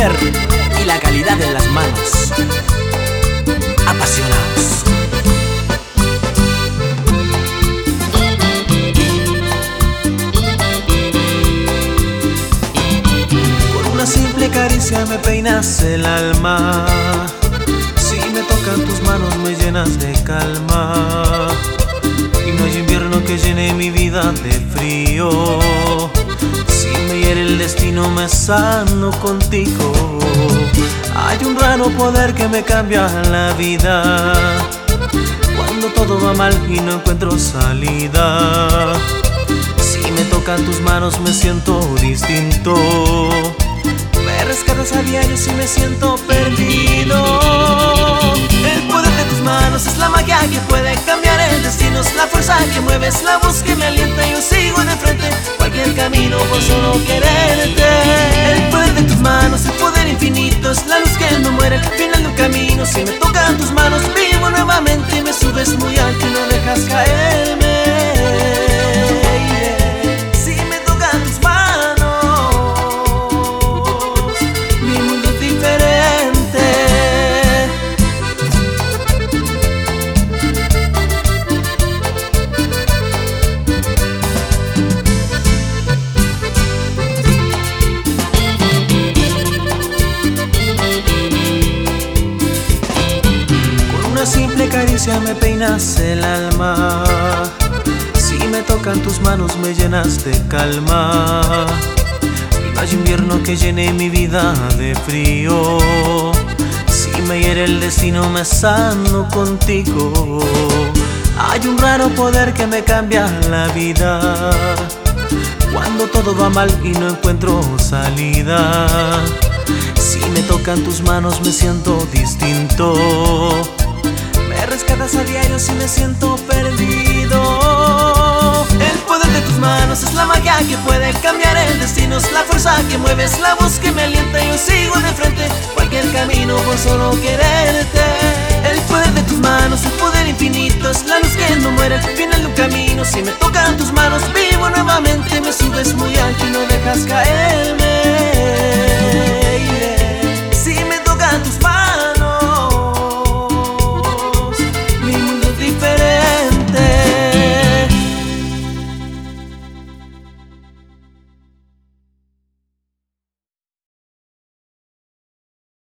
poder y la calidad en las manos. Apasionados. Con una simple caricia me peinas el alma. Si me tocan tus manos me llenas de calma. Y no hay invierno que llene mi vida de frío. Si me hiere el destino me sano contigo. Hay un raro poder que me cambia la vida. Cuando todo va mal y no encuentro salida. Si me tocan tus manos me siento distinto. Me rescatas a diario si me siento perdido. El poder de tus manos es la magia que puede cambiar el destino. Es la fuerza que mueves, la voz que me alienta. Yo sigo de frente cualquier camino por solo quererte. El poder de tus manos, el poder infinito, es la luz que no muere, el final de un camino. Si me tocan tus manos vivo nuevamente. Me subes muy alto y no dejas caerme. Si me tocan tus manos mi mundo es diferente. Con una simple caricia me peinas el alma. Si me tocan tus manos me llenas de calma. Y no hay invierno que llene mi vida de frío. Si me hiere el destino me sano contigo. Hay un raro poder que me cambia la vida. Cuando todo va mal y no encuentro salida. Si me tocan tus manos me siento distinto. Me rescatas a diario si me siento perdido. El poder de tus manos es la magia que puede cambiar el destino. Es la fuerza que mueves, la voz que me alienta. Yo sigo de frente cualquier camino por solo quererte. El poder de tus manos, el poder infinito, es la luz que no muere, el final de un camino. Si me tocan tus manos vivo nuevamente. Me subes muy alto y no dejas caer.